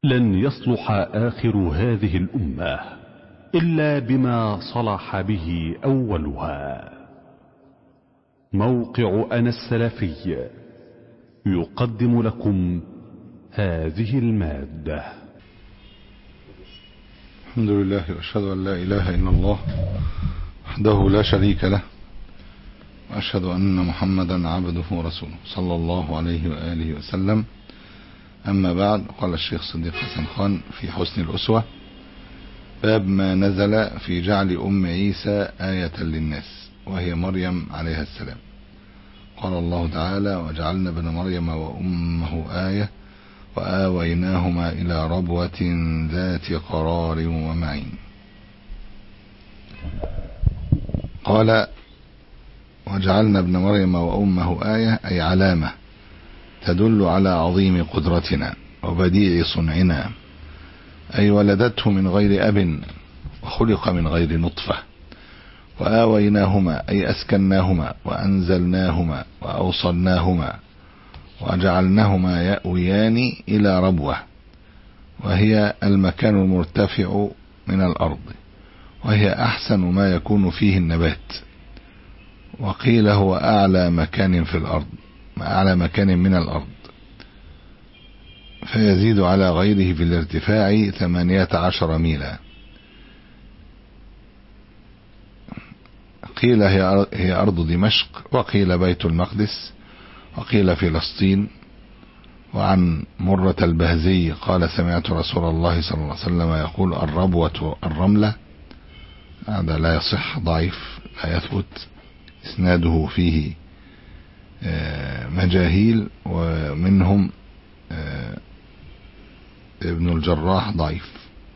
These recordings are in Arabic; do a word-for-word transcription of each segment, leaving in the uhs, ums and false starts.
لن يصلح آخر هذه الأمة إلا بما صلح به أولها. موقع أنا السلفي يقدم لكم هذه المادة. الحمد لله وأشهد أن لا إله إلا الله وحده لا شريك له، وأشهد أن محمدا عبده ورسوله صلى الله عليه وآله وسلم. أما بعد، قال الشيخ صديق حسن خان في حسن الأسوة: باب ما نزل في جعل أم عيسى آية للناس وهي مريم عليها السلام. قال الله تعالى: وجعلنا ابن مريم وأمه آية وآويناهما إلى ربوة ذات قرار ومعين. قال: وجعلنا ابن مريم وأمه آية، أي علامة تدل على عظيم قدرتنا وبديع صنعنا، أي ولدته من غير أب وخلق من غير نطفة. وآويناهما أي أسكناهما وأنزلناهما وأوصلناهما وجعلناهما يأويان إلى ربوة، وهي المكان المرتفع من الأرض، وهي أحسن ما يكون فيه النبات. وقيل هو أعلى مكان في الأرض، أعلى مكان من الأرض، فيزيد على غيره في الارتفاع ثمانية عشر ميلا. قيل هي أرض دمشق، وقيل بيت المقدس، وقيل فلسطين. وعن مرة البهزي قال: سمعت رسول الله صلى الله عليه وسلم يقول: الربوة الرملة. هذا لا يصح، ضعيف، لا يثبت، إسناده فيه مجاهيل، ومنهم ابن الجراح ضعيف.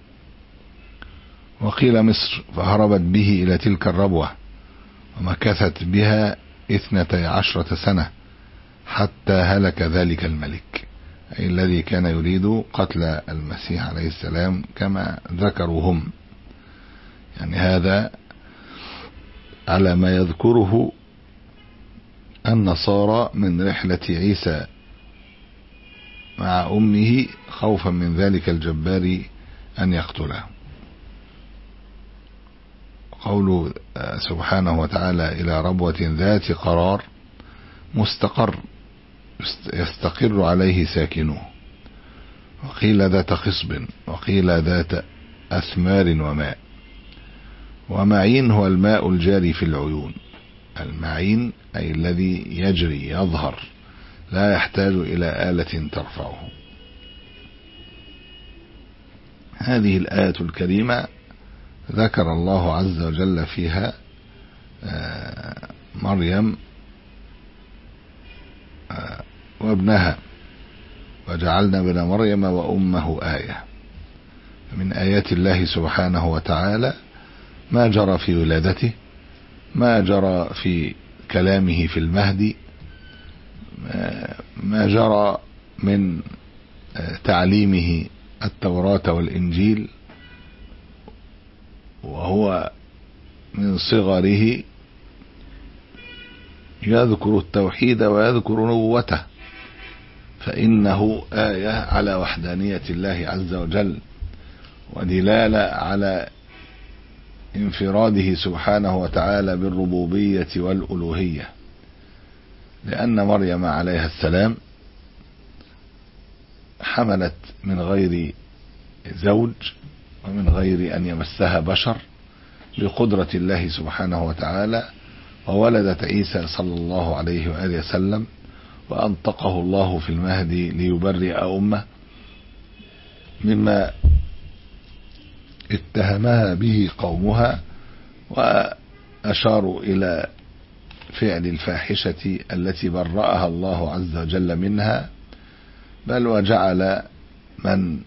وقيل مصر، فهربت به إلى تلك الربوة ومكثت بها اثنتي عشرة سنة حتى هلك ذلك الملك، أي الذي كان يريد قتل المسيح عليه السلام كما ذكروا هم. يعني هذا على ما يذكره النصارى من رحلة عيسى مع أمه، خوفا من ذلك الجبار أن يقتله. قوله سبحانه وتعالى: إلى ربوة ذات قرار، مستقر يستقر عليه ساكنوه. وقيل ذات خصب، وقيل ذات أثمار وماء. ومعين هو الماء الجاري في العيون. المعين أي الذي يجري يظهر، لا يحتاج إلى آلة ترفعه. هذه الآية الكريمة ذكر الله عز وجل فيها مريم وابنها: وجعلنا ابن مريم وأمه آية. من آيات الله سبحانه وتعالى ما جرى في ولادته، ما جرى في كلامه في المهدي، ما جرى من تعليمه التوراة والإنجيل وهو من صغره يذكر التوحيد ويذكر نبوته، فإنه آية على وحدانية الله عز وجل، ودلالة على انفراده سبحانه وتعالى بالربوبية والألوهية. لأن مريم عليها السلام حملت من غير زوج ومن غير أن يمسها بشر بقدرة الله سبحانه وتعالى، وولدت عيسى صلى الله عليه وآله وسلم، وأنطقه الله في المهدي ليبرئ أمه مما اتهمها به قومها، وأشاروا إلى فعل الفاحشة التي برأها الله عز وجل منها، بل وجعل من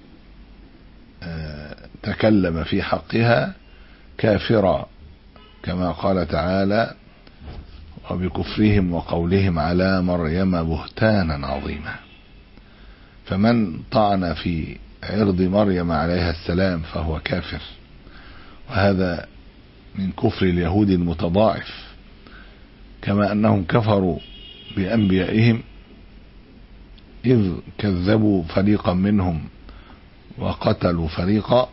تكلم في حقها كافرا، كما قال تعالى: وبكفرهم وقولهم على مريم بهتانا عظيما. فمن طعن في عرض مريم عليها السلام فهو كافر، وهذا من كفر اليهود المتضاعف، كما أنهم كفروا بأنبيائهم إذ كذبوا فريقا منهم وقتلوا فريقا،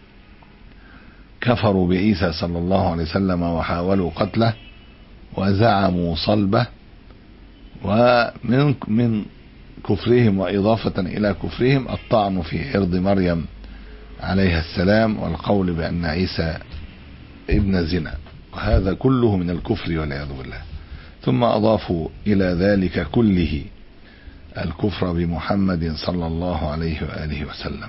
كفروا بعيسى صلى الله عليه وسلم وحاولوا قتله وزعموا صلبه، ومن من كفرهم وإضافة إلى كفرهم الطعن في عرض مريم عليها السلام والقول بأن عيسى ابن زنا، وهذا كله من الكفر والعياذ بالله. ثم أضافوا إلى ذلك كله الكفر بمحمد صلى الله عليه وآله وسلم.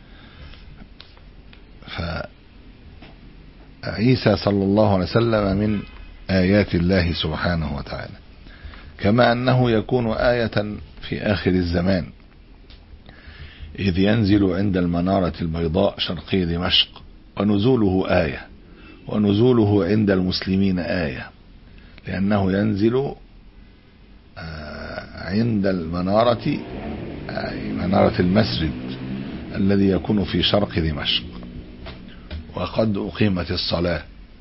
فعيسى صلى الله عليه وسلم من آيات الله سبحانه وتعالى، كما أنه يكون آية في آخر الزمان، إذ ينزل عند المنارة البيضاء شرقي دمشق، ونزوله آية، ونزوله عند المسلمين آية، لأنه ينزل عند المنارة، منارة المسجد الذي يكون في شرق دمشق، وقد أقيمت الصلاة،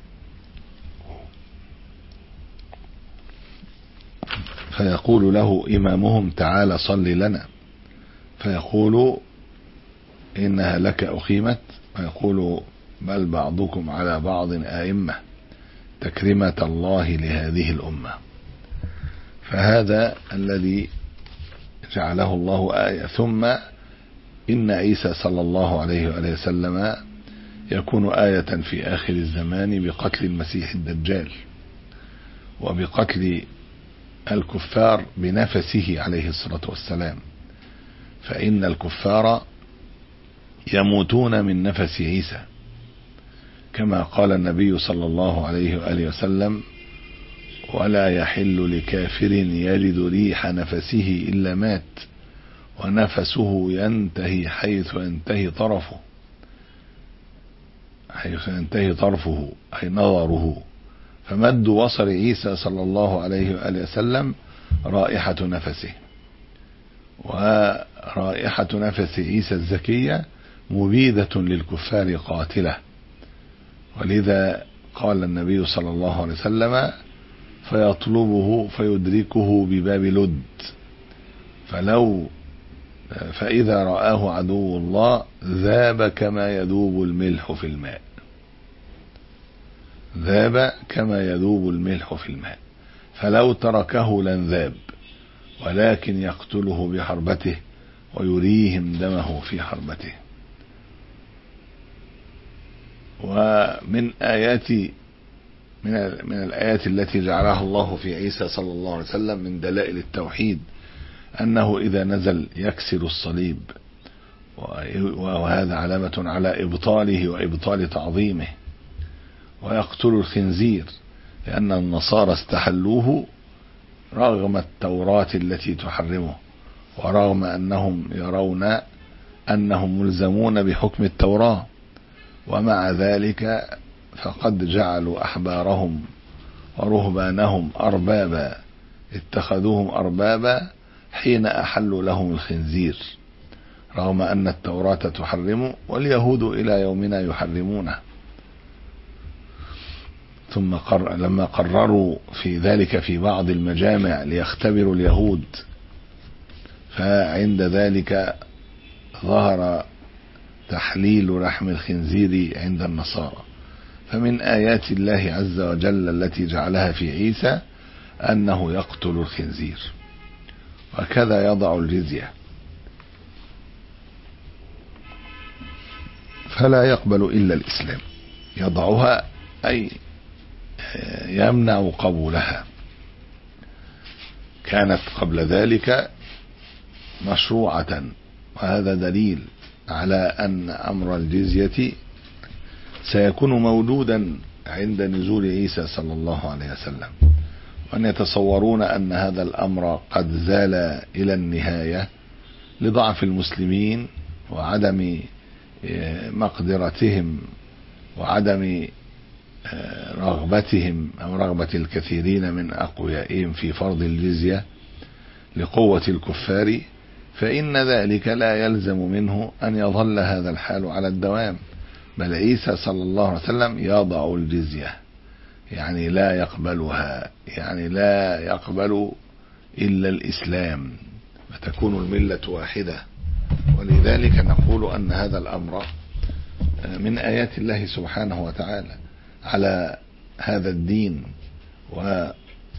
فيقول له إمامهم تعالى صل لنا، فيقول إنها لك أقيمت، فيقول بل بعضكم على بعض آئمة تكرمة الله لهذه الأمة. فهذا الذي جعله الله آية. ثم إن عيسى صلى الله عليه وآله وسلم يكون آية في آخر الزمان بقتل المسيح الدجال، وبقتل الكفار بنفسه عليه الصلاة والسلام، فإن الكفار يموتون من نفس عيسى، كما قال النبي صلى الله عليه وآله وسلم: ولا يحل لكافر يجد ريح نفسه إلا مات، ونفسه ينتهي حيث ينتهي طرفه، حيث ينتهي طرفه أي نظره. فمد بصر عيسى صلى الله عليه وآله وسلم رائحة نفسه، ورائحة نفس عيسى الزكية مبيدة للكفار قاتلة، ولذا قال النبي صلى الله عليه وسلم: فيطلبه فيدركه بباب لد، فلو فإذا رآه عدو الله ذاب كما يذوب الملح في الماء، ذاب كما يذوب الملح في الماء، فلو تركه لن ذاب، ولكن يقتله بحربته ويريهم دمه في حربته. ومن آيات من من الآيات التي جعلها الله في عيسى صلى الله عليه وسلم من دلائل التوحيد أنه إذا نزل يكسر الصليب، وهذا علامة على إبطاله وإبطال تعظيمه، ويقتل الخنزير، لأن النصارى استحلوه رغم التوراة التي تحرمه، ورغم أنهم يرون أنهم ملزمون بحكم التوراة، ومع ذلك فقد جعلوا أحبارهم ورهبانهم أربابا، اتخذوهم أربابا حين أحلوا لهم الخنزير، رغم أن التوراة تحرمه واليهود إلى يومنا يحرمونه. ثم قر... لما قرروا في ذلك في بعض المجامع ليختبروا اليهود، فعند ذلك ظهر تحليل لحم الخنزير عند النصارى. فمن آيات الله عز وجل التي جعلها في عيسى أنه يقتل الخنزير، وكذا يضع الجزية، فلا يقبل إلا الإسلام، يضعها أي يمنع قبولها. كانت قبل ذلك مشروعة، وهذا دليل على أن أمر الجزية سيكون موجودا عند نزول عيسى صلى الله عليه وسلم، وأن يتصورون أن هذا الأمر قد زال إلى النهاية لضعف المسلمين وعدم مقدرتهم وعدم رغبتهم أو رغبة الكثيرين من أقويائهم في فرض الجزية لقوة الكفار، فإن ذلك لا يلزم منه أن يظل هذا الحال على الدوام، بل عيسى صلى الله عليه وسلم يضع الجزية، يعني لا يقبلها، يعني لا يقبل إلا الإسلام، فتكون الملة واحدة ولذلك نقول أن هذا الأمر من آيات الله سبحانه وتعالى على هذا الدين، و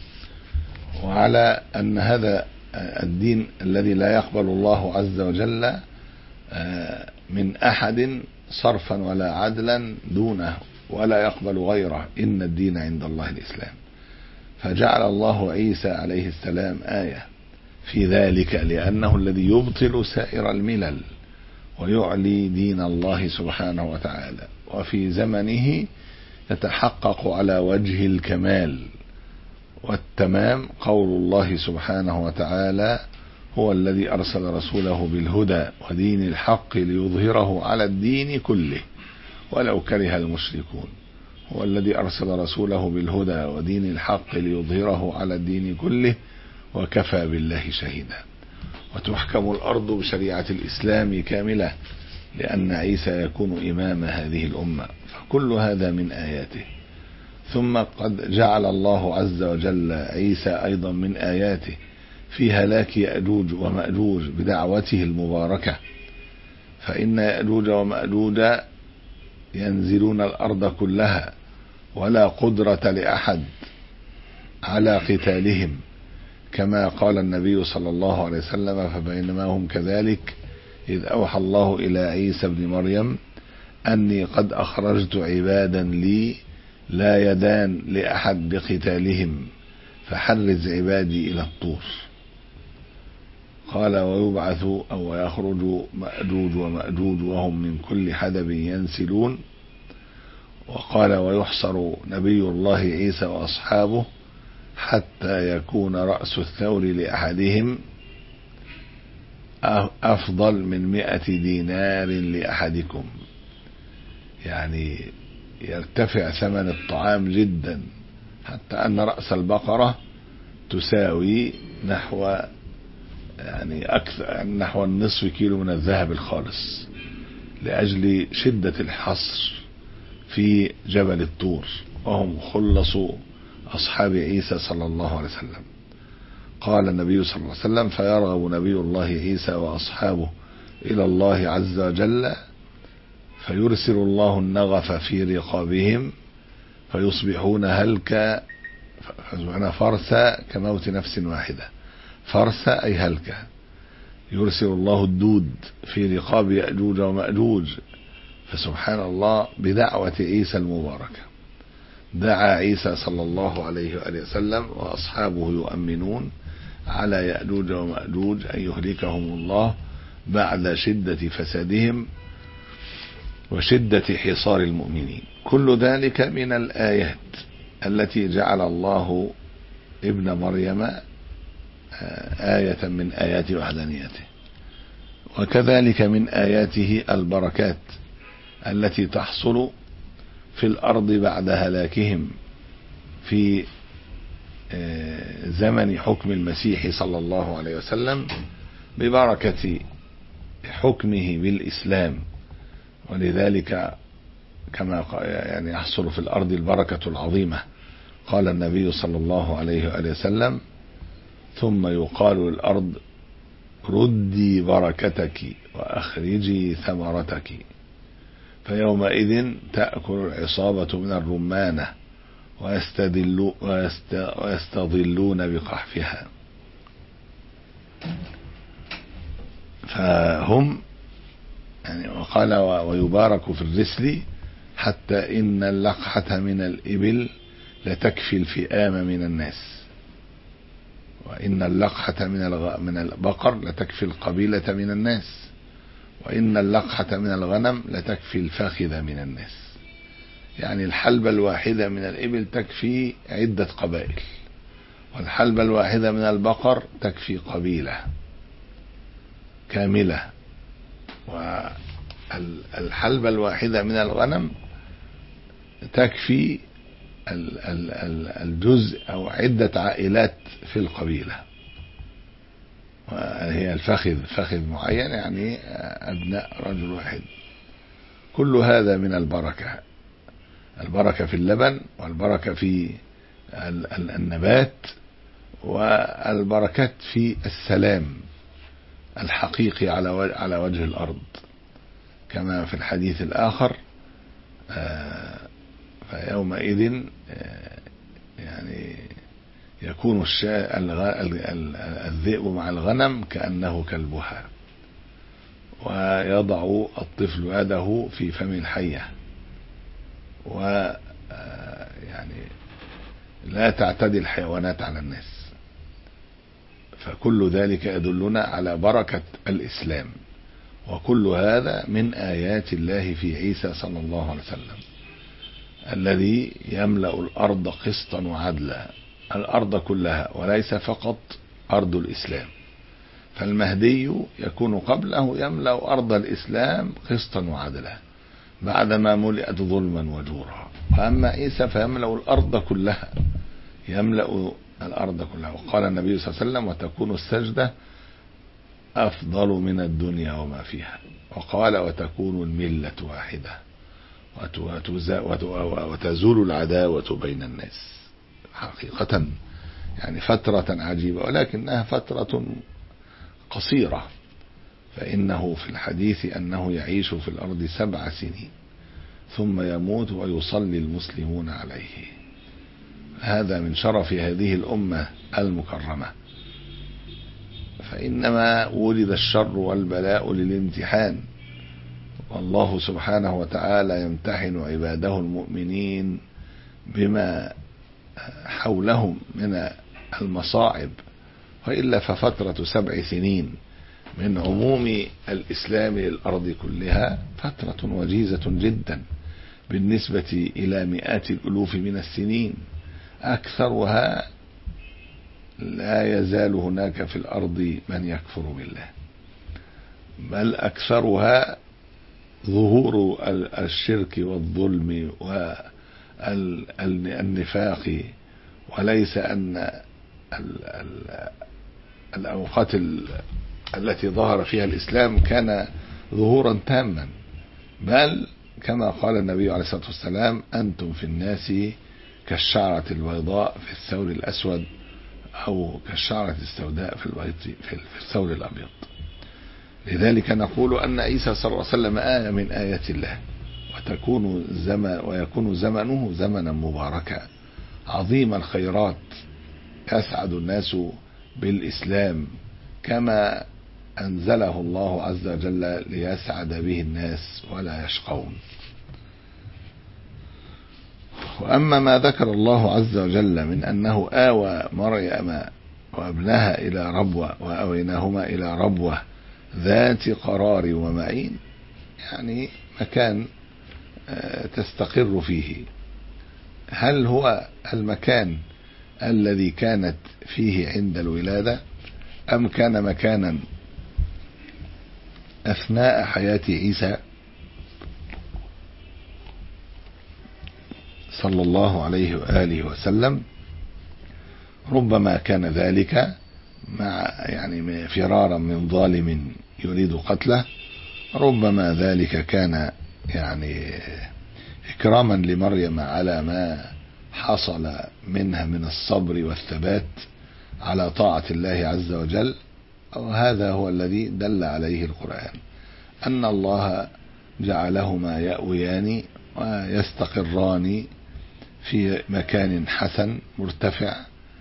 وعلى أن هذا الدين الذي لا يقبل الله عز وجل من أحد صرفا ولا عدلا دونه ولا يقبل غيره، إن الدين عند الله الإسلام. فجعل الله عيسى عليه السلام آية في ذلك، لأنه الذي يبطل سائر الملل ويعلي دين الله سبحانه وتعالى، وفي زمنه يتحقق على وجه الكمال والتمام قول الله سبحانه وتعالى: هو الذي أرسل رسوله بالهدى ودين الحق ليظهره على الدين كله ولو كره المشركون. هو الذي أرسل رسوله بالهدى ودين الحق ليظهره على الدين كله وكفى بالله شهيدا. وتحكم الأرض بشريعة الإسلام كاملة، لأن عيسى يكون إمام هذه الأمة. فكل هذا من آياته. ثم قد جعل الله عز وجل عيسى أيضا من آياته في هلاك يأجوج ومأجوج بدعوته المباركة، فإن يأجوج ومأجوج ينزلون الأرض كلها ولا قدرة لأحد على قتالهم، كما قال النبي صلى الله عليه وسلم: فبينما هم كذلك إذ أوحى الله إلى عيسى بن مريم أني قد أخرجت عبادا لي لا يدان لأحد بقتالهم فحرز عبادي إلى الطور. قال: ويبعث أو يخرج مأجوج ومأجوج وهم من كل حدب ينسلون. وقال: ويحصر نبي الله عيسى وأصحابه حتى يكون رأس الثور لأحدهم أفضل من مئة دينار لأحدكم، يعني يرتفع ثمن الطعام جدا حتى أن رأس البقرة تساوي نحو يعني أكثر نحو النصف كيلو من الذهب الخالص، لأجل شدة الحصر في جبل الطور، وهم خلصوا أصحاب عيسى صلى الله عليه وسلم. قال النبي صلى الله عليه وسلم: فيرغب نبي الله عيسى وأصحابه إلى الله عز وجل فيرسل الله النغف في رقابهم فيصبحون هلكا فيصبحون فرسا كموت نفس واحدة. فرسا أي هلكا. يرسل الله الدود في رقاب يأجوج ومأجوج. فسبحان الله، بدعوة عيسى المباركة دعا عيسى صلى الله عليه وآله وسلم وأصحابه يؤمنون على يأجوج ومأجوج أن يهلكهم الله بعد شدة فسادهم وشدة حصار المؤمنين. كل ذلك من الآيات التي جعل الله ابن مريم آية من آيات وحدانيته. وكذلك من آياته البركات التي تحصل في الأرض بعد هلاكهم في زمن حكم المسيح صلى الله عليه وسلم ببركة حكمه بالإسلام. ولذلك كما يعني يحصل في الأرض البركة العظيمة. قال النبي صلى الله عليه وآله وسلم: ثم يقال للأرض ردي بركتك وأخرجي ثمرتك، فيومئذ تأكل العصابة من الرمانة ويستدل ويستظلون بقحفها. فهم يعني وقال: ويبارك في الرسل حتى إن اللقحة من الإبل لتكفي الفئام من الناس، وإن اللقحة من الغ... من البقر لتكفي القبيلة من الناس، وإن اللقحة من الغنم لتكفي الفاخذ من الناس. يعني الحلبة الواحدة من الإبل تكفي عدة قبائل، والحلبة الواحدة من البقر تكفي قبيلة كاملة، والحلبة الواحدة من الغنم تكفي الجزء أو عدة عائلات في القبيلة، وهي الفخذ فخذ معين يعني أبناء رجل واحد. كل هذا من البركة، البركة في اللبن، والبركة في النبات، والبركات في السلام الحقيقي على وجه الأرض، كما في الحديث الآخر فيومئذ يعني يكون الذئب مع الغنم كأنه كلبها، ويضع الطفل يده في فم الحية، ويعني لا تعتدي الحيوانات على الناس. فكل ذلك يدلنا على بركة الإسلام، وكل هذا من آيات الله في عيسى صلى الله عليه وسلم الذي يملأ الأرض قسطا وعدلا، الأرض كلها وليس فقط أرض الإسلام. فالمهدي يكون قبله يملأ أرض الإسلام قسطا وعدلا بعدما ملئت ظلما وجورا، وأما عيسى فيملأ الأرض كلها، يملأ الأرض كلها. وقال النبي صلى الله عليه وسلم: وتكون السجدة أفضل من الدنيا وما فيها. وقال: وتكون الملة واحدة وتزول العداوة بين الناس. حقيقة يعني فترة عجيبة، ولكنها فترة قصيرة، فإنه في الحديث أنه يعيش في الأرض سبع سنين ثم يموت ويصلي المسلمون عليه. هذا من شرف هذه الأمة المكرمة، فإنما ولد الشر والبلاء للامتحان، والله سبحانه وتعالى يمتحن عباده المؤمنين بما حولهم من المصاعب، وإلا ففترة سبع سنين من عموم الإسلام للأرض كلها فترة وجيزة جدا بالنسبة إلى مئات الألوف من السنين. أكثرها لا يزال هناك في الأرض من يكفر بالله، بل أكثرها ظهور الشرك والظلم والنفاق، وليس أن الأوقات التي ظهر فيها الإسلام كان ظهورا تاما، بل كما قال النبي عليه الصلاة والسلام: أنتم في الناس كالشعرة البيضاء في الثور الأسود، أو كالشعرة السوداء في في الثور الأبيض. لذلك نقول أن عيسى صلى الله عليه وسلم آية من آيات الله، وتكون زمن ويكون زمنه زمنا مباركا عظيم الخيرات، يسعد الناس بالإسلام كما أنزله الله عز وجل ليسعد به الناس ولا يشقون. وأما ما ذكر الله عز وجل من أنه آوى مريم وابنها إلى ربوة وأويناهما إلى ربوة ذات قرار ومعين، يعني مكان تستقر فيه. هل هو المكان الذي كانت فيه عند الولادة، أم كان مكانا أثناء حياة عيسى صلى الله عليه وآله وسلم؟ ربما كان ذلك مع يعني فرارا من ظالم يريد قتله، ربما ذلك كان يعني إكراما لمريم على ما حصل منها من الصبر والثبات على طاعة الله عز وجل. وهذا هو الذي دل عليه القرآن، أن الله جعلهما يأويان ويستقران في مكان حسن مرتفع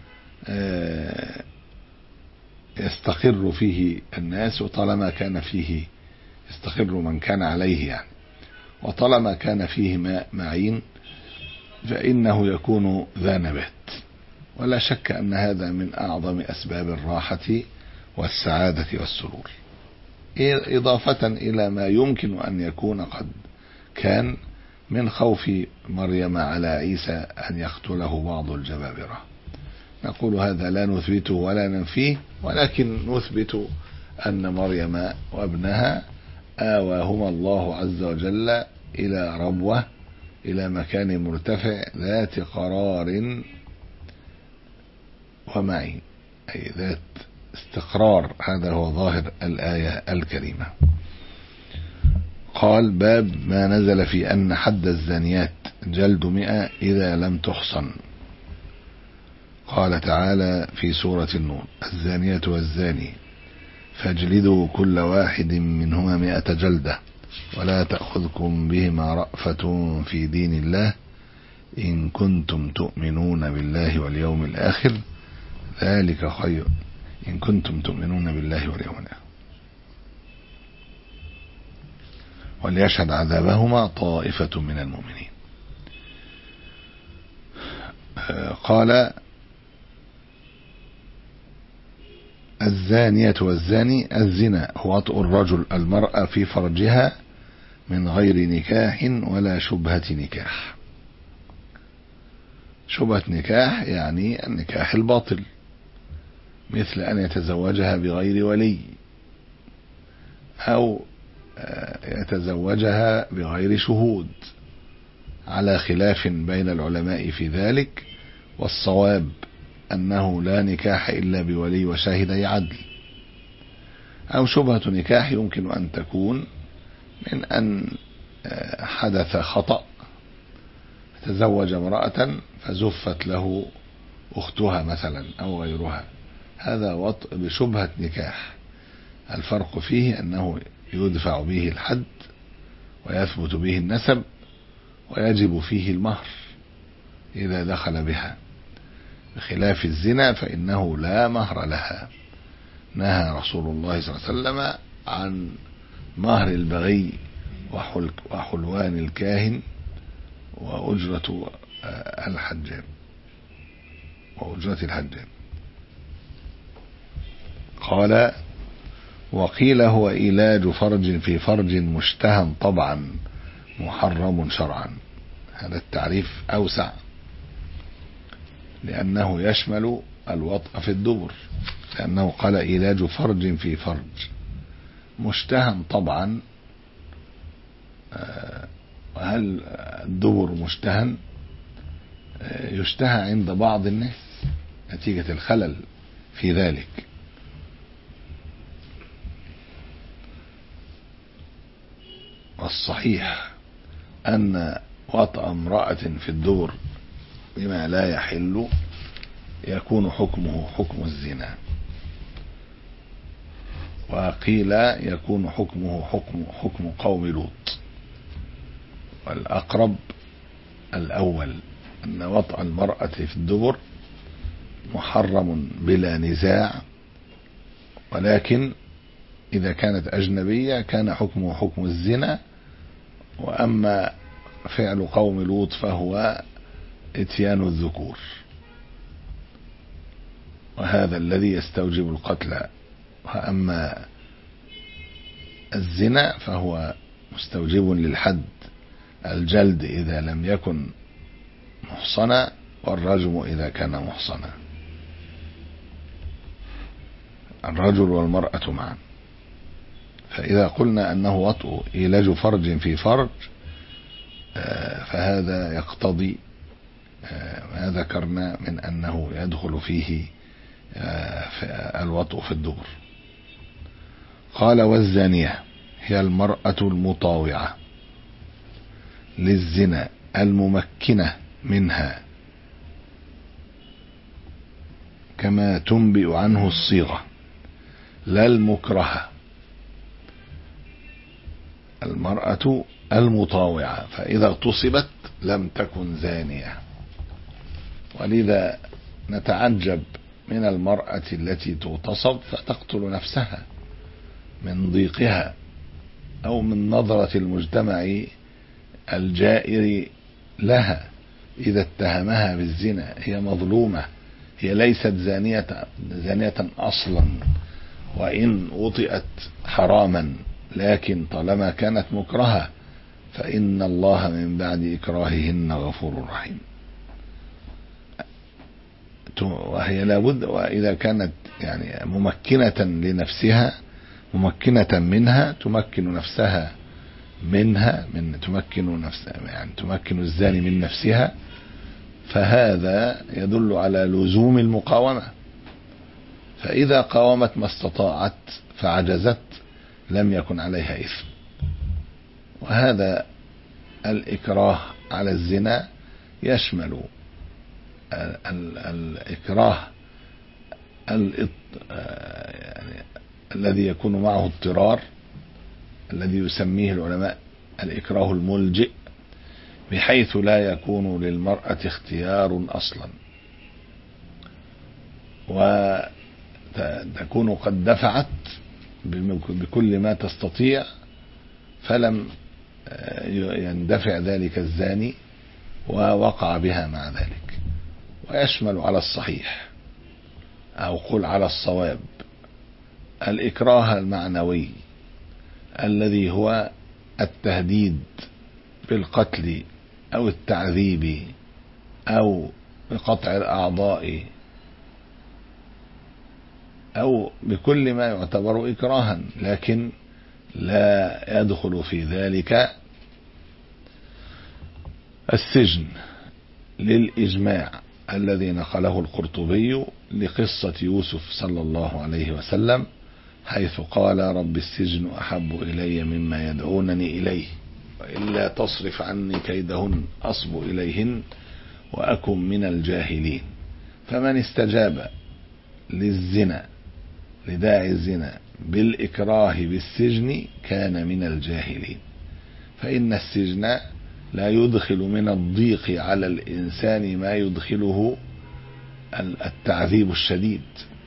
يستقر فيه الناس، وطالما كان فيه يستقر من كان عليه يعني، وطالما كان فيه ماء معين فإنه يكون ذا نبات. ولا شك أن هذا من أعظم أسباب الراحة والسعادة والسرور، إضافة إلى ما يمكن أن يكون قد كان من خوف مريم على عيسى أن يقتله بعض الجبابرة. نقول هذا لا نثبته ولا ننفيه، ولكن نثبت أن مريم وابنها آواهما الله عز وجل إلى ربوة، إلى مكان مرتفع ذات قرار ومعين، أي ذات استقرار. هذا هو ظاهر الآية الكريمة. قال: باب ما نزل في أن حد الزانيات جلد مئة إذا لم تحصن. قال تعالى في سورة النور: الزانية والزاني فاجلدوا كل واحد منهما مئة جلدة ولا تأخذكم بهما رأفة في دين الله إن كنتم تؤمنون بالله واليوم الآخر ذلك خير إن كنتم تؤمنون بالله واليوم الآخر وليشهد عذابهما طائفة من المؤمنين. قال الزانية والزاني الزنا هو وطء الرجل المرأة في فرجها من غير نكاح ولا شبهة نكاح. شبهة نكاح يعني النكاح الباطل، مثل أن يتزوجها بغير ولي أو يتزوجها بغير شهود، على خلاف بين العلماء في ذلك، والصواب أنه لا نكاح إلا بولي وشاهدي عدل. أو شبهة نكاح يمكن أن تكون من أن حدث خطأ، تزوج امرأة فزفت له أختها مثلا أو غيرها، هذا وطء بشبهة نكاح. الفرق فيه أنه يدفع به الحد ويثبت به النسب ويجب فيه المهر إذا دخل بها، بخلاف الزنا فإنه لا مهر لها. نهى رسول الله صلى الله عليه وسلم عن مهر البغي وحلوان الكاهن وأجرة الحجام وأجرة الحجام. قال وقيل هو إيلاج فرج في فرج مشتهى طبعا محرم شرعا. هذا التعريف أوسع لأنه يشمل الوطء في الدبر، لأنه قال إيلاج فرج في فرج مشتهى طبعا. وهل الدبر مشتهى؟ يشتهى عند بعض الناس نتيجة الخلل في ذلك. والصحيح أن وطأ امرأة في الدبر بما لا يحل يكون حكمه حكم الزنا، وقيل يكون حكمه حكم حكم قوم لوط. والأقرب الأول أن وطأ المرأة في الدبر محرم بلا نزاع، ولكن إذا كانت أجنبية كان حكمه حكم الزنا. وأما فعل قوم لوط فهو اتيان الذكور، وهذا الذي يستوجب القتل. وأما الزنا فهو مستوجب للحد، الجلد إذا لم يكن محصنا والرجم إذا كان محصنا، الرجل والمرأة معا. فإذا قلنا أنه وطء إيلاج فرج في فرج فهذا يقتضي ما ذكرنا من أنه يدخل فيه الوطء في الدبر. قال والزانية هي المرأة المطاوعة للزنا الممكنة منها كما تنبئ عنه الصيغة لا المكرهة. المرأة المطاوعة فإذا اغتصبت لم تكن زانية، ولذا نتعجب من المرأة التي تغتصب فتقتل نفسها من ضيقها أو من نظرة المجتمع الجائر لها إذا اتهمها بالزنا. هي مظلومة، هي ليست زانية زانية أصلا وإن وطئت حراما، لكن طالما كانت مكرهة فإن الله من بعد إكراههن غفور رحيم. وهي لابد، وإذا كانت يعني ممكنة لنفسها ممكنة منها تمكن نفسها منها من تمكن نفسها يعني تمكن الزاني من نفسها، فهذا يدل على لزوم المقاومة. فإذا قاومت ما استطاعت فعجزت لم يكن عليها إثم. وهذا الإكراه على الزنا يشمل ال ال الإكراه يعني الذي يكون معه اضطرار، الذي يسميه العلماء الإكراه الملجئ، بحيث لا يكون للمرأة اختيار أصلا، وتكون قد دفعت بكل ما تستطيع فلم يندفع ذلك الزاني ووقع بها مع ذلك. ويشمل على الصحيح أو قل على الصواب الإكراه المعنوي الذي هو التهديد بالقتل أو التعذيب أو بقطع الأعضاء أو بكل ما يعتبر إكراها، لكن لا يدخل في ذلك السجن للإجماع الذي نقله القرطبي لقصة يوسف صلى الله عليه وسلم، حيث قال: رب السجن أحب إلي مما يدعونني إليه، وإلا تصرف عني كيدهن أصب إليهن وأكن من الجاهلين. فمن استجاب للزنا لداعي الزنا بالإكراه بالسجن كان من الجاهلين، فإن السجن لا يدخل من الضيق على الإنسان ما يدخله التعذيب الشديد.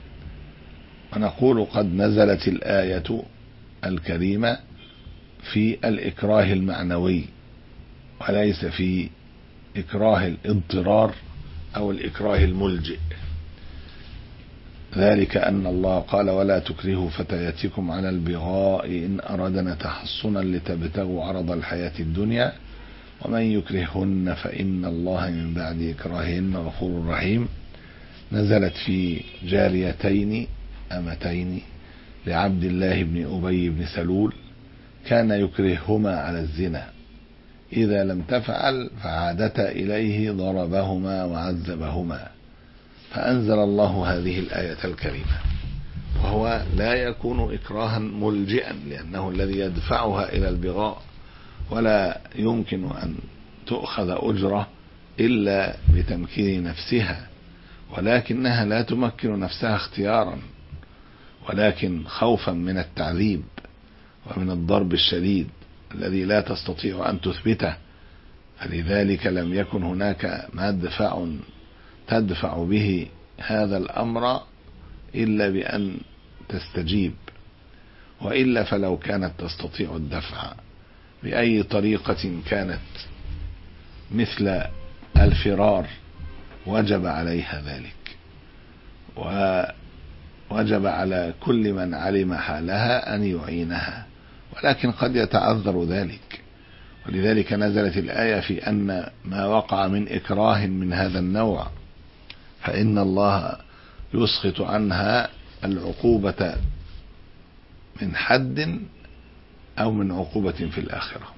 ونقول قد نزلت الآية الكريمة في الإكراه المعنوي وليس في إكراه الاضطرار أو الإكراه الملجئ، ذلك أن الله قال: ولا تكرهوا فتياتكم على البغاء إن أردنا تحصنا لتبتغوا عرض الحياة الدنيا ومن يكرههن فإن الله من بعد إكراههن غفور رحيم. نزلت في جاريتين أمتين لعبد الله بن أبي بن سلول كان يكرههما على الزنا، إذا لم تفعل فعادتا إليه ضربهما وعذبهما، فأنزل الله هذه الآية الكريمة. وهو لا يكون إكراها ملجئا، لأنه الذي يدفعها إلى البغاء، ولا يمكن أن تؤخذ أجرة إلا بتمكين نفسها، ولكنها لا تمكن نفسها اختيارا، ولكن خوفا من التعذيب ومن الضرب الشديد الذي لا تستطيع أن تثبته. فلذلك لم يكن هناك مدفع تدفع به هذا الأمر إلا بأن تستجيب، وإلا فلو كانت تستطيع الدفع بأي طريقة كانت مثل الفرار وجب عليها ذلك، ووجب على كل من علم حالها أن يعينها، ولكن قد يتعذر ذلك. ولذلك نزلت الآية في أن ما وقع من إكراه من هذا النوع فإن الله يسقط عنها العقوبة من حد أو من عقوبة في الآخرة.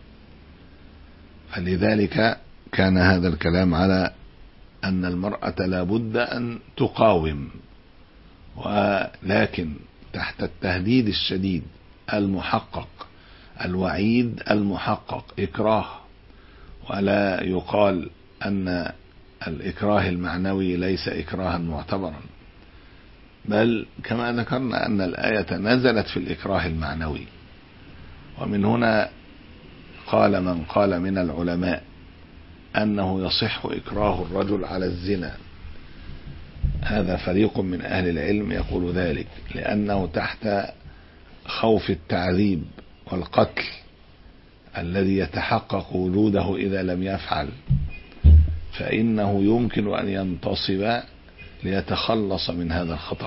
فلذلك كان هذا الكلام على أن المرأة لا بد أن تقاوم، ولكن تحت التهديد الشديد المحقق، الوعيد المحقق، إكراه. ولا يقال أن الإكراه المعنوي ليس إكراها معتبرا، بل كما ذكرنا أن الآية نزلت في الإكراه المعنوي. ومن هنا قال من قال من العلماء أنه يصح إكراه الرجل على الزنا، هذا فريق من أهل العلم يقول ذلك، لأنه تحت خوف التعذيب والقتل الذي يتحقق وجوده إذا لم يفعل، فإنه يمكن أن ينتصب ليتخلص من هذا الخطر.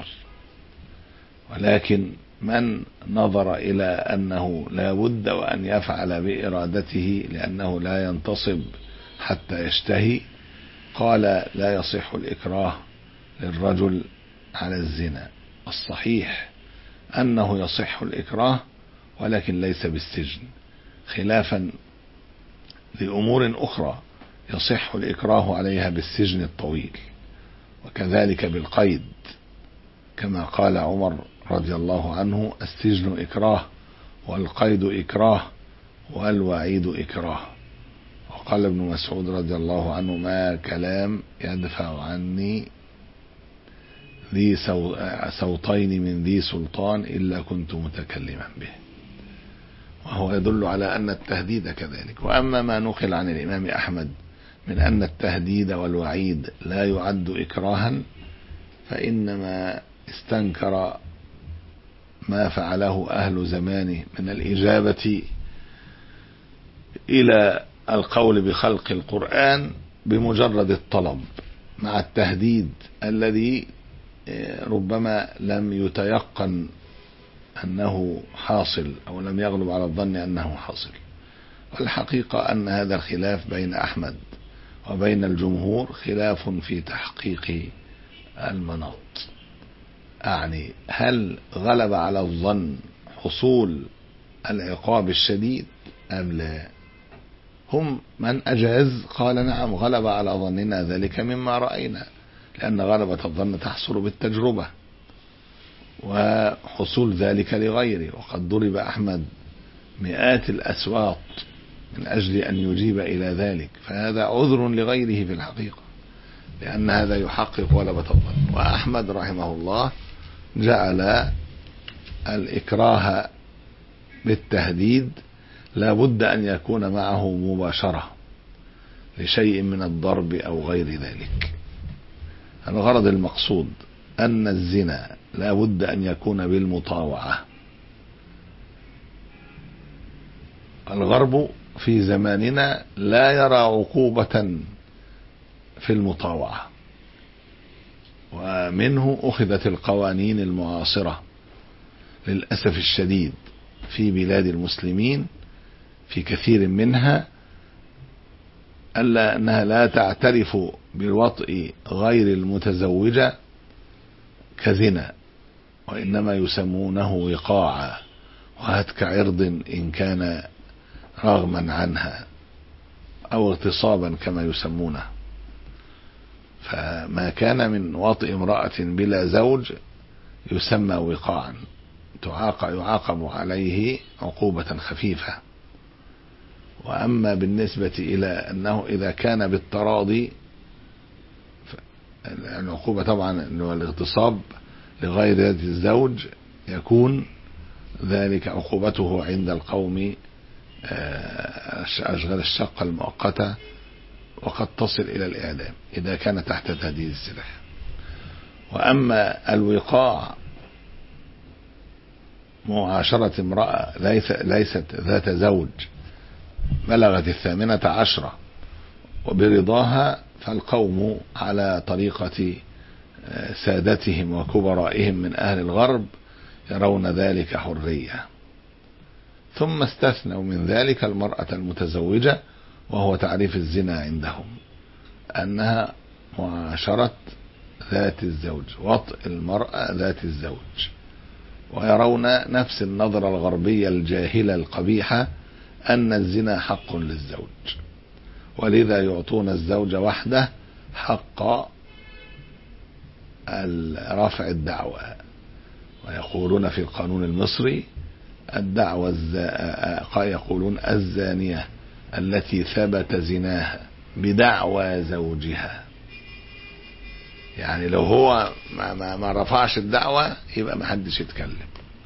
ولكن من نظر إلى أنه لا بد وأن يفعل بإرادته لأنه لا ينتصب حتى يشتهي، قال لا يصح الإكراه للرجل على الزنا. الصحيح أنه يصح الإكراه ولكن ليس بالسجن، خلافا لأمور أخرى يصح الإكراه عليها بالسجن الطويل، وكذلك بالقيد، كما قال عمر رضي الله عنه: السجن إكراه والقيد إكراه والوعيد إكراه. وقال ابن مسعود رضي الله عنه: ما كلام يدفع عني ذي صوتين من ذي سلطان إلا كنت متكلما به. وهو يدل على أن التهديد كذلك. وأما ما نقل عن الإمام أحمد من أن التهديد والوعيد لا يعد إكراها، فإنما استنكر ما فعله أهل زمانه من الإجابة إلى القول بخلق القرآن بمجرد الطلب مع التهديد الذي ربما لم يتيقن أنه حاصل أو لم يغلب على الظن أنه حاصل. والحقيقة أن هذا الخلاف بين أحمد وبين الجمهور خلاف في تحقيق المناط. أعني هل غلب على الظن حصول العقاب الشديد أم لا؟ هم من أجاز قال نعم غلب على ظننا ذلك مما رأينا، لأن غلبة الظن تحصل بالتجربة وحصول ذلك لغيره. وقد ضرب أحمد مئات الأسواط من أجل أن يجيب إلى ذلك، فهذا عذر لغيره في الحقيقة، لأن هذا يحقق غلبة الظن. وأحمد رحمه الله جعل الإكراه بالتهديد لا بد أن يكون معه مباشرة لشيء من الضرب أو غير ذلك. الغرض المقصود أن الزنا لا بد أن يكون بالمطاوعة. الغرب في زماننا لا يرى عقوبة في المطاوعة، ومنه أخذت القوانين المعاصرة للأسف الشديد في بلاد المسلمين في كثير منها، ألا أنها لا تعترف بالوطء غير المتزوجة كزنا، وإنما يسمونه وقاعة وهتك عرض إن كان رغما عنها أو اغتصابا كما يسمونه. فما كان من وطء امرأة بلا زوج يسمى وقاعا يعاقب عليه عقوبة خفيفة. وأما بالنسبة إلى أنه إذا كان بالتراضي، العقوبة طبعا أنه الاغتصاب لغير ذات الزوج يكون ذلك عقوبته عند القوم أشغال الشقة المؤقتة، وقد تصل إلى الإعدام إذا كان تحت تهديد السلاح. وأما الوقاع معاشرة امرأة ليست ذات زوج بلغت الثامنة عشرة وبرضاها، فالقوم على طريقة سادتهم وكبرائهم من أهل الغرب يرون ذلك حرية. ثم استثنوا من ذلك المرأة المتزوجة، وهو تعريف الزنا عندهم أنها معاشرة ذات الزوج، وطء المرأة ذات الزوج. ويرون نفس النظرة الغربية الجاهلة القبيحة أن الزنا حق للزوج، ولذا يعطون الزوج وحده حق رفع الدعوى. ويقولون في القانون المصري الدعوى يقولون الزانية التي ثبت زناها بدعوى زوجها، يعني لو هو ما, ما, ما رفعش الدعوة يبقى ما حدش يتكلم.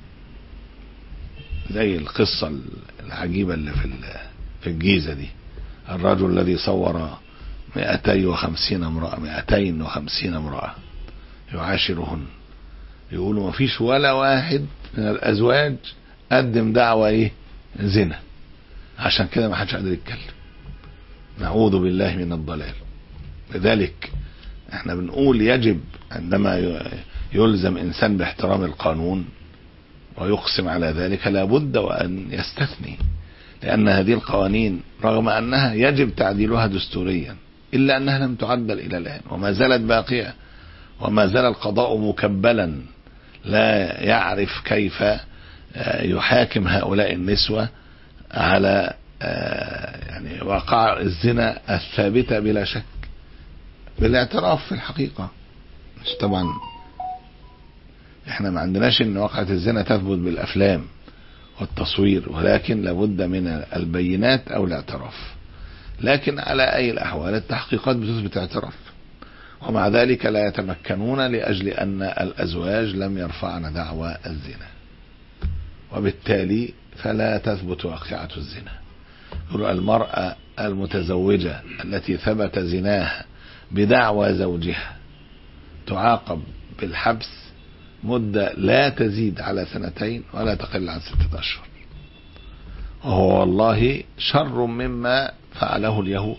زي القصة العجيبة اللي في في الجيزة دي، الرجل الذي صور مئتين وخمسين امرأة مئتين وخمسين امرأة يعاشرهن، يقولوا ما فيش ولا واحد من الأزواج قدم دعوة ايه زنا، عشان كده ما حدش قادر يتكلم. نعوذ بالله من الضلال. لذلك احنا بنقول يجب عندما يلزم انسان باحترام القانون ويقسم على ذلك لابد وان يستثني، لان هذه القوانين رغم انها يجب تعديلها دستوريا الا انها لم تعدل الى الان وما زالت باقية، وما زال القضاء مكبلا لا يعرف كيف يحاكم هؤلاء النسوة على يعني وقع الزنا الثابتة بلا شك بالاعتراف في الحقيقة. مش طبعا احنا ما عندناش ان وقعة الزنا تثبت بالافلام والتصوير، ولكن لابد من البينات او الاعتراف. لكن على اي الاحوال التحقيقات بتثبت اعتراف، ومع ذلك لا يتمكنون لأجل أن الأزواج لم يرفعن دعوى الزنا، وبالتالي فلا تثبت واقعة الزنا. المرأة المتزوجة التي ثبت زناها بدعوى زوجها تعاقب بالحبس مدة لا تزيد على سنتين ولا تقل عن ستة أشهر، وهو والله شر مما فعله اليهود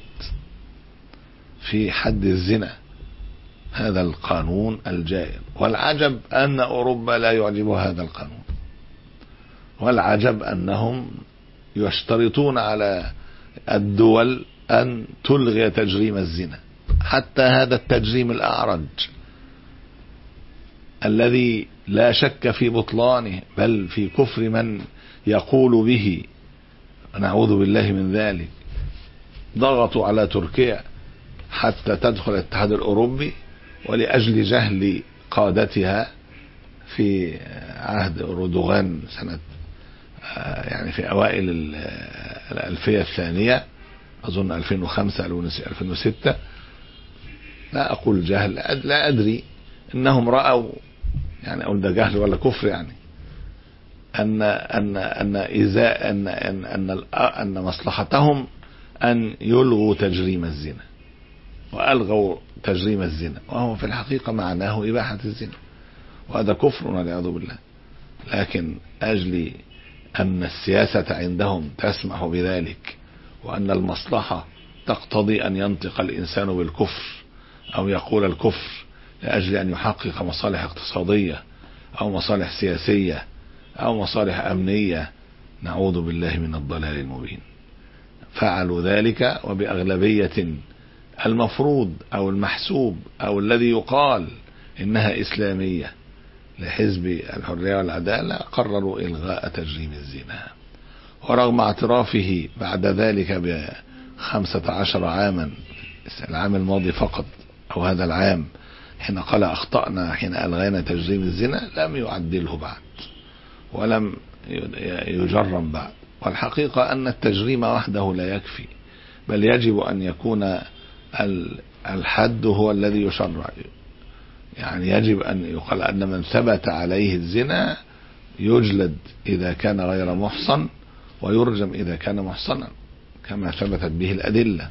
في حد الزنا، هذا القانون الجائر. والعجب أن أوروبا لا يعجب هذا القانون، والعجب أنهم يشترطون على الدول أن تلغي تجريم الزنا. حتى هذا التجريم الأعرج الذي لا شك في بطلانه بل في كفر من يقول به، نعوذ بالله من ذلك، ضغطوا على تركيا حتى تدخل الاتحاد الأوروبي، ولأجل جهل قادتها في عهد أردوغان سنة يعني في أوائل الألفية الثانية، أظن ألفين وخمسة ألفين وستة، لا أقول جهل، لا أدري، إنهم رأوا يعني أقول ده جهل ولا كفر، يعني أن أن أن إذا أن أن أن, أن مصلحتهم أن يلغوا تجريم الزنا، وألغوا تجريم الزنا، وهو في الحقيقة معناه إباحة الزنا، وهذا كفر والعياذ بالله. لكن أجل أن السياسة عندهم تسمح بذلك، وأن المصلحة تقتضي أن ينطق الإنسان بالكفر أو يقول الكفر لأجل أن يحقق مصالح اقتصادية أو مصالح سياسية أو مصالح أمنية، نعوذ بالله من الضلال المبين، فعلوا ذلك. وبأغلبية المفروض أو المحسوب أو الذي يقال إنها إسلامية لحزب الحرية والعدالة قرروا إلغاء تجريم الزنا، ورغم اعترافه بعد ذلك بخمسة عشر عاما، العام الماضي فقط أو هذا العام حين قال أخطأنا حين ألغينا تجريم الزنا، لم يعدله بعد ولم يجرم بعد. والحقيقة أن التجريم وحده لا يكفي، بل يجب أن يكون الحد هو الذي يشرع. يعني يجب أن يقال أن من ثبت عليه الزنا يجلد إذا كان غير محصن، ويرجم إذا كان محصنا كما ثبتت به الأدلة.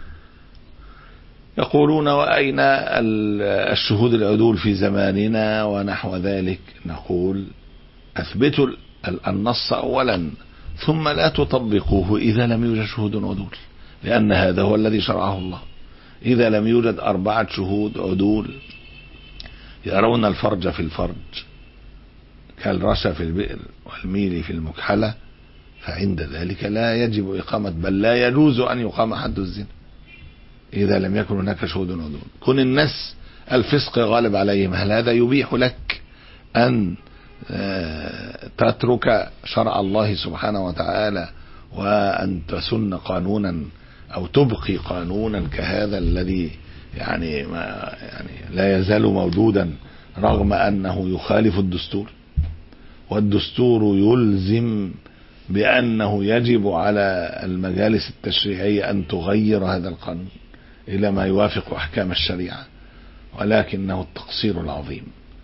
يقولون وأين الشهود العدول في زماننا ونحو ذلك؟ نقول أثبتوا النص أولا ثم لا تطبقوه إذا لم يوجد شهود عدول، لأن هذا هو الذي شرعه الله. إذا لم يوجد أربعة شهود عدول يرون الفرج في الفرج كالرشا في البئر والميل في المكحلة، فعند ذلك لا يجب إقامة، بل لا يجوز أن يقام حد الزنا إذا لم يكن هناك شهود عدول. كن الناس الفسق غالب عليهم، هل هذا يبيح لك أن تترك شرع الله سبحانه وتعالى وأن تسن قانونا أو تبقي قانونا كهذا الذي يعني ما يعني لا يزال موجودا رغم أنه يخالف الدستور؟ والدستور يلزم بأنه يجب على المجالس التشريعية أن تغير هذا القانون إلى ما يوافق أحكام الشريعة، ولكنه التقصير العظيم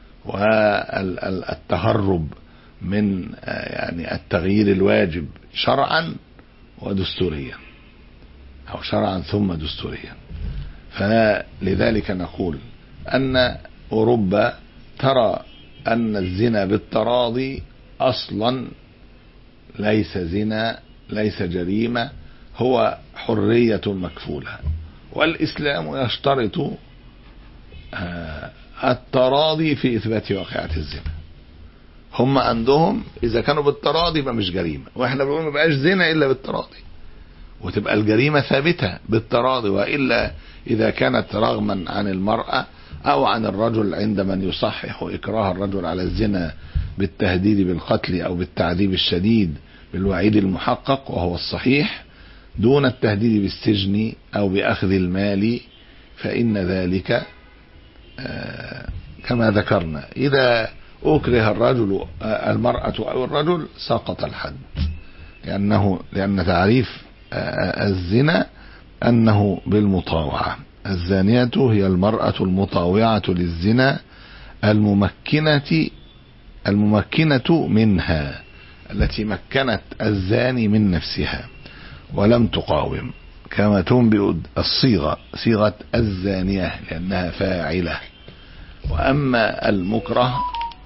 والتهرب من يعني التغيير الواجب شرعا ودستوريا، أو شرعا ثم دستوريا. فلذلك نقول أن أوروبا ترى أن الزنا بالتراضي أصلا ليس زنا، ليس جريمة، هو حرية مكفولة، والإسلام يشترط التراضي في إثبات واقعة الزنا. هم عندهم إذا كانوا بالتراضي يبقى مش جريمة، وإحنا بنقول ما بقاش زنا إلا بالتراضي، وتبقى الجريمة ثابتة بالتراضي، وإلا إذا كانت رغما عن المرأة أو عن الرجل عند من يصحح إكراه الرجل على الزنا بالتهديد بالقتل أو بالتعذيب الشديد بالوعيد المحقق وهو الصحيح دون التهديد بالسجن أو بأخذ المال، فإن ذلك كما ذكرنا إذا أكره الرجل المرأة أو الرجل سقط الحد، لأنه لأن تعريف الزنا أنه بالمطاوعة. الزانية هي المرأة المطاوعة للزنا الممكنة الممكنة منها، التي مكنت الزاني من نفسها ولم تقاوم، كما تنبئ الصيغة صيغة الزانية لأنها فاعلة. وأما المكره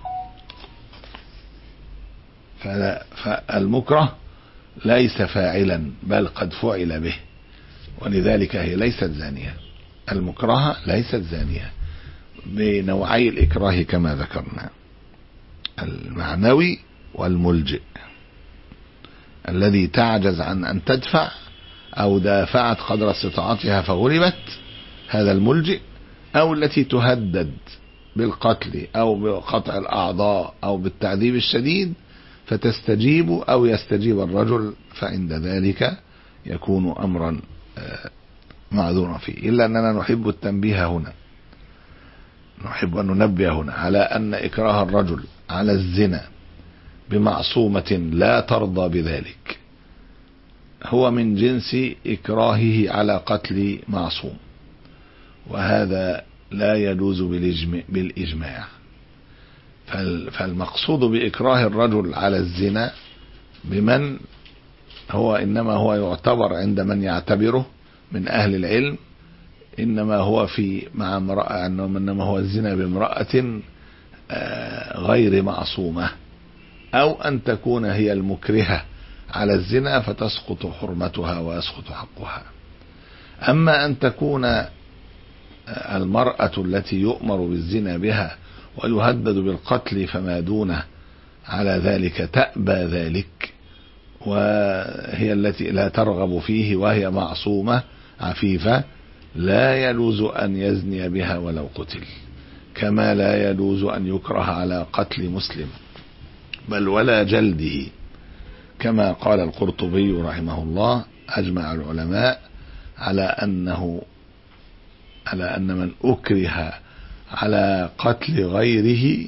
فالمكره ليس فاعلا بل قد فعل به، ولذلك هي ليست زانية. المكرهة ليست زانية بنوعي الإكراه كما ذكرنا، المعنوي والملجئ، الذي تعجز عن أن تدفع أو دافعت قدر استطاعتها فغلبت، هذا الملجئ، أو التي تهدد بالقتل أو بقطع الأعضاء أو بالتعذيب الشديد فتستجيب أو يستجيب الرجل، فعند ذلك يكون أمرا معذورا فيه. إلا أننا نحب التنبيه هنا، نحب أن ننبه هنا على أن إكراه الرجل على الزنا بمعصومة لا ترضى بذلك هو من جنس إكراهه على قتل معصوم، وهذا لا يجوز بالإجماع. فالمقصود بإكراه الرجل على الزنا بمن هو إنما هو يعتبر عند من يعتبره من أهل العلم إنما هو في مع امرأة، إنما هو الزنا بامرأة غير معصومة، أو أن تكون هي المكرهة على الزنا فتسقط حرمتها ويسقط حقها. أما أن تكون المرأة التي يؤمر بالزنا بها ويهدد بالقتل فما دونه على ذلك تأبى ذلك، وهي التي لا ترغب فيه وهي معصومة عفيفة، لا يجوز أن يزني بها ولو قتل، كما لا يجوز أن يكره على قتل مسلم بل ولا جلده، كما قال القرطبي رحمه الله: أجمع العلماء على أنه على أن من أكره على قتل غيره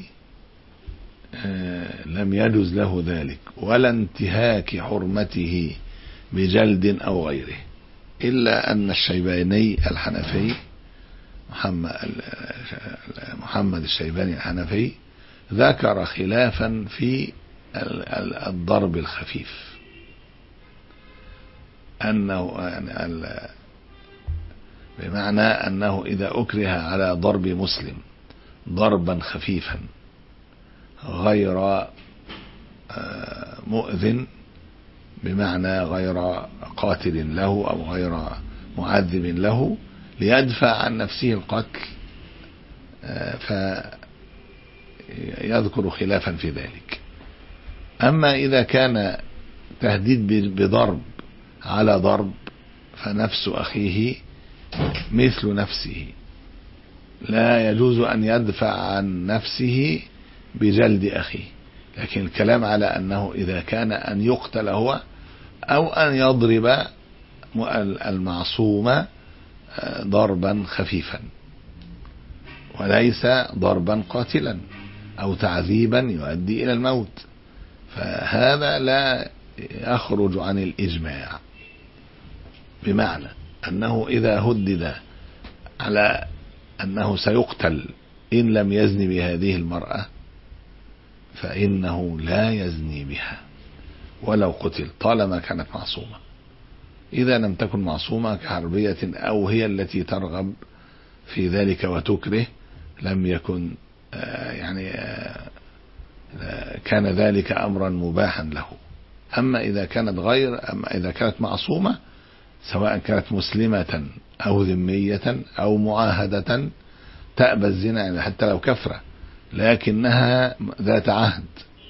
لم يجوز له ذلك ولا انتهاك حرمته بجلد أو غيره، إلا أن الشيباني الحنفي محمد الشيباني الحنفي ذكر خلافا في الضرب الخفيف، أنه بمعنى أنه إذا أكره على ضرب مسلم ضربا خفيفا غير مؤذن، بمعنى غير قاتل له أو غير معذب له، ليدفع عن نفسه القتل، فيذكر خلافا في ذلك. أما إذا كان تهديد بضرب على ضرب فنفس أخيه مثل نفسه، لا يجوز أن يدفع عن نفسه بجلد أخيه، لكن الكلام على أنه إذا كان أن يقتل هو أو أن يضرب المعصوم ضربا خفيفا وليس ضربا قاتلا أو تعذيبا يؤدي إلى الموت، فهذا لا يخرج عن الإجماع، بمعنى أنه إذا هدد على أنه سيقتل إن لم يزني بهذه المرأة فإنه لا يزني بها ولو قتل طالما كانت معصومة. إذا لم تكن معصومة كحربية أو هي التي ترغب في ذلك وتكره لم يكن يعني كان ذلك أمرا مباحا له. أما إذا كانت غير أما إذا كانت معصومة سواء كانت مسلمة أو ذمية أو معاهدة تأبى الزنا حتى لو كفرة لكنها ذات عهد،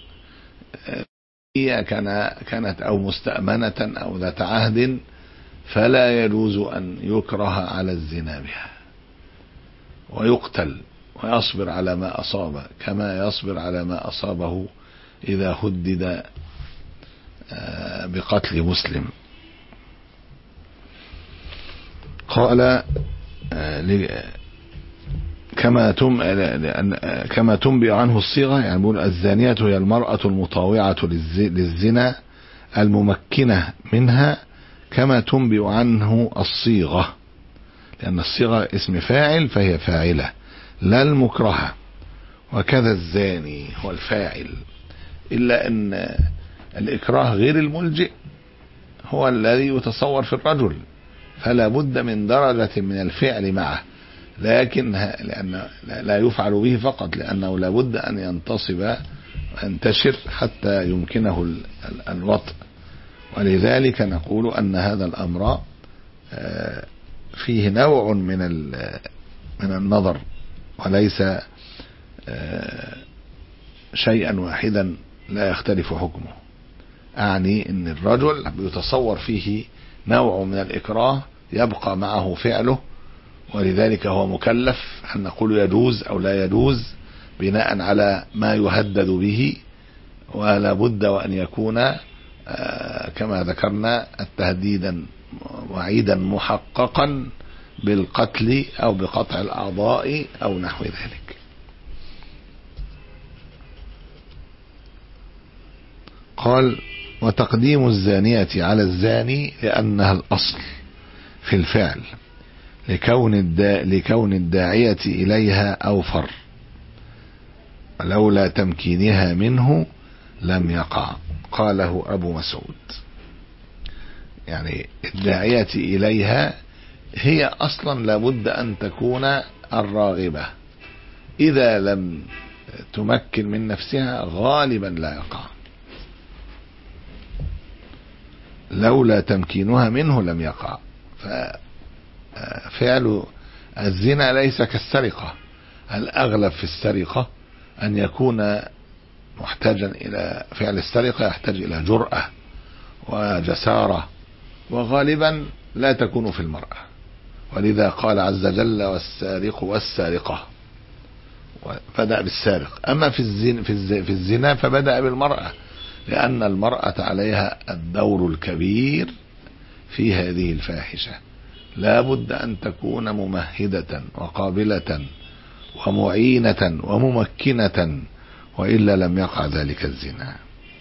هي كانت أو مستأمنة أو ذات عهد، فلا يجوز أن يكره على الزنا بها ويقتل ويصبر على ما أصابه كما يصبر على ما أصابه إذا هدد بقتل مسلم. قال كما تم كما تنبئ عنه الصيغة، يعني بيقول الزانية هي المرأة المطاوعة للزنا الممكنة منها كما تنبئ عنه الصيغة، لأن الصيغة اسم فاعل فهي فاعلة لا المكرهة. وكذا الزاني هو الفاعل، إلا أن الإكراه غير الملجئ هو الذي يتصور في الرجل، فلا بد من درجة من الفعل معه، لكن لأن لا يفعل به فقط، لأنه لا بد أن ينتصب وينتشر حتى يمكنه الوطء. ولذلك نقول أن هذا الأمر فيه نوع من من النظر، وليس شيئا واحدا لا يختلف حكمه. أعني أن الرجل يتصور فيه نوع من الإكراه يبقى معه فعله، ولذلك هو مكلف أن نقول يجوز أو لا يجوز بناء على ما يهدد به، ولا بد وأن يكون كما ذكرنا التهديدا وعيدا محققا بالقتل أو بقطع الأعضاء أو نحو ذلك. قال: وتقديم الزانية على الزاني لأنها الأصل في الفعل، لكون الدا لكون الداعية إليها أوفر، ولولا تمكينها منه لم يقع. قاله أبو مسعود. يعني الداعية إليها هي أصلا لابد أن تكون الراغبة، إذا لم تمكن من نفسها غالبا لا يقع. لولا تمكينها منه لم يقع. ففعل الزنا ليس كالسرقة. الأغلب في السرقة أن يكون محتاجا إلى فعل السرقة، يحتاج إلى جرأة وجسارة، وغالبا لا تكون في المرأة. ولذا قال عز وجل: والسارق والسارقة، بدأ بالسارق. أما في الزنا, في الزنا فبدأ بالمرأة، لأن المرأة عليها الدور الكبير في هذه الفاحشة. لا بد أن تكون ممهدة وقابلة ومعينة وممكنة، وإلا لم يقع ذلك الزنا.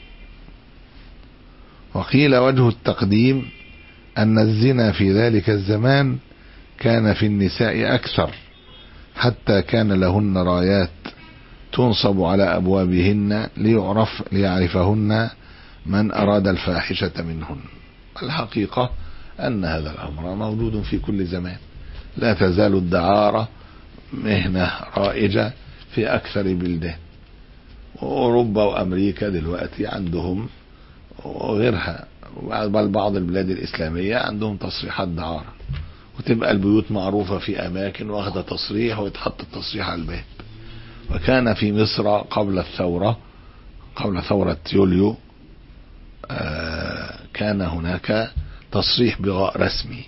وقيل وجه التقديم أن الزنا في ذلك الزمان كان في النساء أكثر، حتى كان لهن رايات تنصب على أبوابهن ليعرف ليعرفهن من أراد الفاحشة منهن. الحقيقة أن هذا الأمر موجود في كل زمان، لا تزال الدعارة مهنة رائجة في أكثر بلدان، وأوروبا وأمريكا دلوقتي عندهم وغيرها، بل بعض البلاد الإسلامية عندهم تصريحات دعارة، وتبقى البيوت معروفة في أماكن واخدة تصريح ويتحط التصريح على الباب. وكان في مصر قبل الثورة قبل ثورة يوليو كان هناك تصريح بغاء رسمي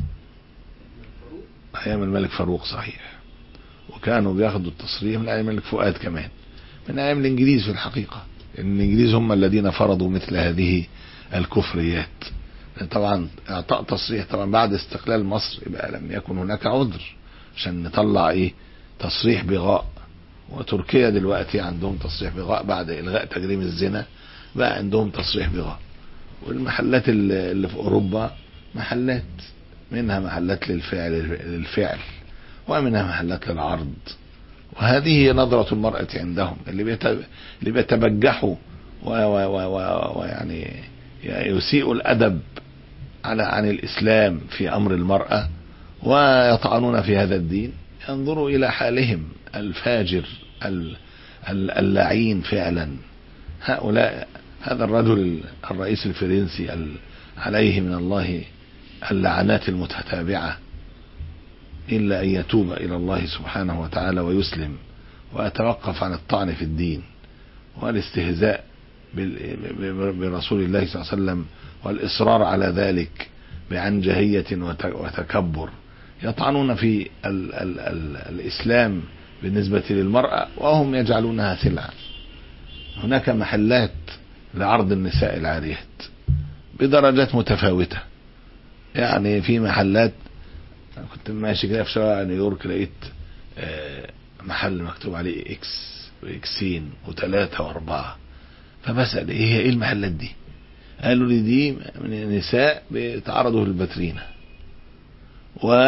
أيام الملك فاروق، صحيح، وكانوا بياخدوا التصريح من أيام الملك فؤاد، كمان من أيام الإنجليز. في الحقيقة الإنجليز هم الذين فرضوا مثل هذه الكفريات. طبعا اعطاء تصريح طبعا بعد استقلال مصر يبقى لم يكن هناك عذر عشان نطلع ايه تصريح بغاء. وتركيا دلوقتي عندهم تصريح بغاء بعد إلغاء تجريم الزنا، بقى عندهم تصريح بغاء. والمحلات اللي في أوروبا محلات، منها محلات للفعل للفعل ومنها محلات للعرض. وهذه نظرة المرأة عندهم، اللي اللي بيتبجحوا ويعني يسيء الأدب على عن الإسلام في أمر المرأة ويطعنون في هذا الدين، ينظروا إلى حالهم الفاجر اللعين فعلا. هؤلاء هذا الرجل الرئيس الفرنسي عليه من الله اللعنات المتتابعة، إلا أن يتوب إلى الله سبحانه وتعالى ويسلم ويتوقف عن الطعن في الدين والاستهزاء برسول الله صلى الله عليه وسلم والإصرار على ذلك بعنجهية وتكبر. يطعنون في ال ال ال الإسلام بالنسبة للمرأة وهم يجعلونها سلعة. هناك محلات لعرض النساء العاريات بدرجات متفاوتة. يعني في محلات، كنت ماشي كده في شارع نيويورك لقيت محل مكتوب عليه اكس واكسين وثلاثة واربعة، فبسأل ايه هي ايه المحلات دي؟ قالوا لي دي من النساء بيتعرضوا للباترينا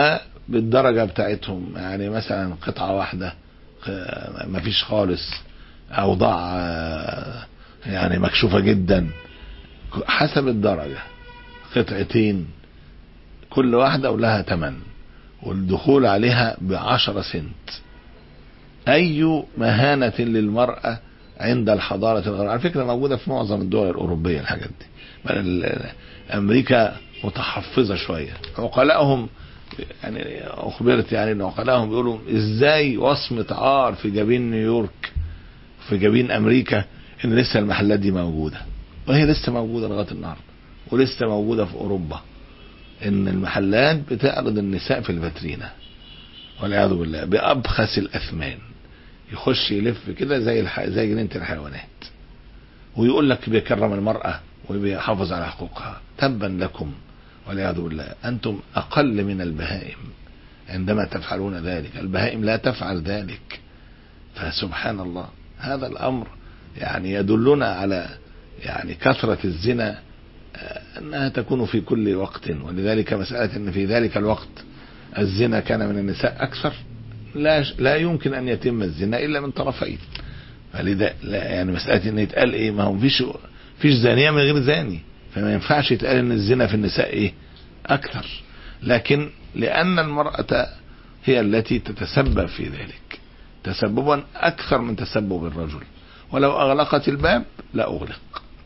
بالدرجة بتاعتهم، يعني مثلا قطعة واحدة مفيش خالص، أوضاع يعني مكشوفة جدا، حسب الدرجة. قطعتين كل واحدة ولها تمن، والدخول عليها بعشرة سنت. أي مهانة للمرأة عند الحضارة الغربية، على فكرة موجودة في معظم الدول الأوروبية الحاجات دي، بل أمريكا متحفظة شوية. عقلاءهم يعني أخبرت يعني أن عقلاءهم بيقولوا إزاي وصمة عار في جبين نيويورك في جبين أمريكا إن لسه المحلات دي موجودة، وهي لسه موجودة لغاية النهاردة، ولسه موجودة في أوروبا، إن المحلات بتعرض النساء في الفاترينا والعياذ بالله بأبخس الأثمان، يخش يلف كده زي الح... زي جنينة الحيوانات، ويقول لك بيكرم المرأة وبيحافظ على حقوقها. تبا لكم والعياذ بالله، أنتم أقل من البهائم عندما تفعلون ذلك، البهائم لا تفعل ذلك. فسبحان الله، هذا الأمر يعني يدلنا على يعني كثرة الزنا، أنها تكون في كل وقت. ولذلك مسألة أن في ذلك الوقت الزنا كان من النساء أكثر، لا لا يمكن أن يتم الزنا إلا من طرفين. فلذا لا يعني مسألة أن يتقال إيه، ما هو فيش فيش زانية من غير زاني، فما ينفعش يتقال أن الزنا في النساء إيه أكثر، لكن لأن المرأة هي التي تتسبب في ذلك تسببا أكثر من تسبب الرجل، ولو أغلقت الباب لا أغلق.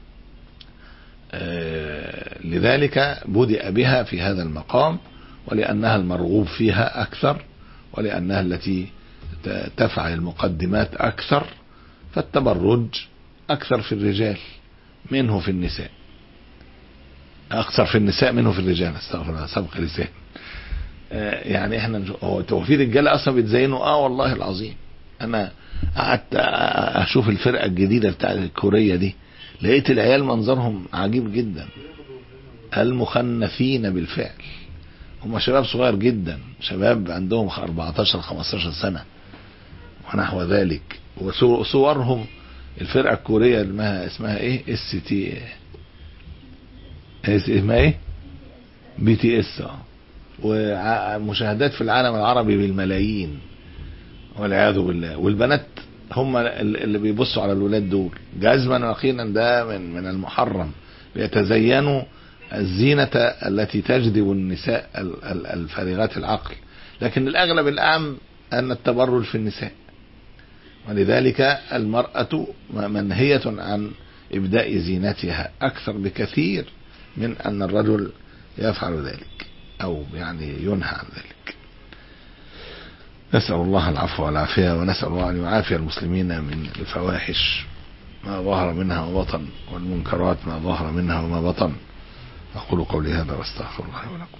آه لذلك بدأ بها في هذا المقام، ولأنها المرغوب فيها أكثر، ولأنها التي تفعل المقدمات أكثر، فالتبرج أكثر في الرجال منه في النساء، أكثر في النساء منه في الرجال، استغفر الله سبق لسان. آه يعني احنا هو في رجاله اصلا بيتزينوا، اه والله العظيم انا قعدت اشوف الفرقه الجديده بتاع الكوريه دي، لقيت العيال منظرهم عجيب جدا، المخنثين بالفعل، هم شباب صغير جدا، شباب عندهم أربعتاشر خمستاشر سنه ونحو ذلك، وصورهم الفرقه الكوريه اللي اسمها ايه اس تي اسمها ايه بي تي اس، ومشاهدات في العالم العربي بالملايين والعياذ بالله. والبنات هم اللي بيبصوا على الولاد دول جزما ويقينا، ده من من المحرم، بيتزينوا الزينة التي تجذب النساء الفارغات العقل، لكن الأغلب الأعم أن التبرج في النساء، ولذلك المرأة منهية عن إبداء زينتها أكثر بكثير من أن الرجل يفعل ذلك أو يعني ينهى عن ذلك. نسأل الله العفو والعافية، ونسأل الله أن يعافي المسلمين من الفواحش ما ظهر منها وبطن، والمنكرات ما ظهر منها وما بطن. أقول قولي هذا واستغفر الله ولكم.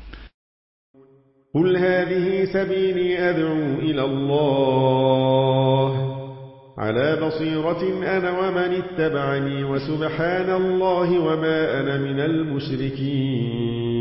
قل هذه سبيلي أدعو إلى الله على بصيرة أنا ومن اتبعني، وسبحان الله وما أنا من المشركين.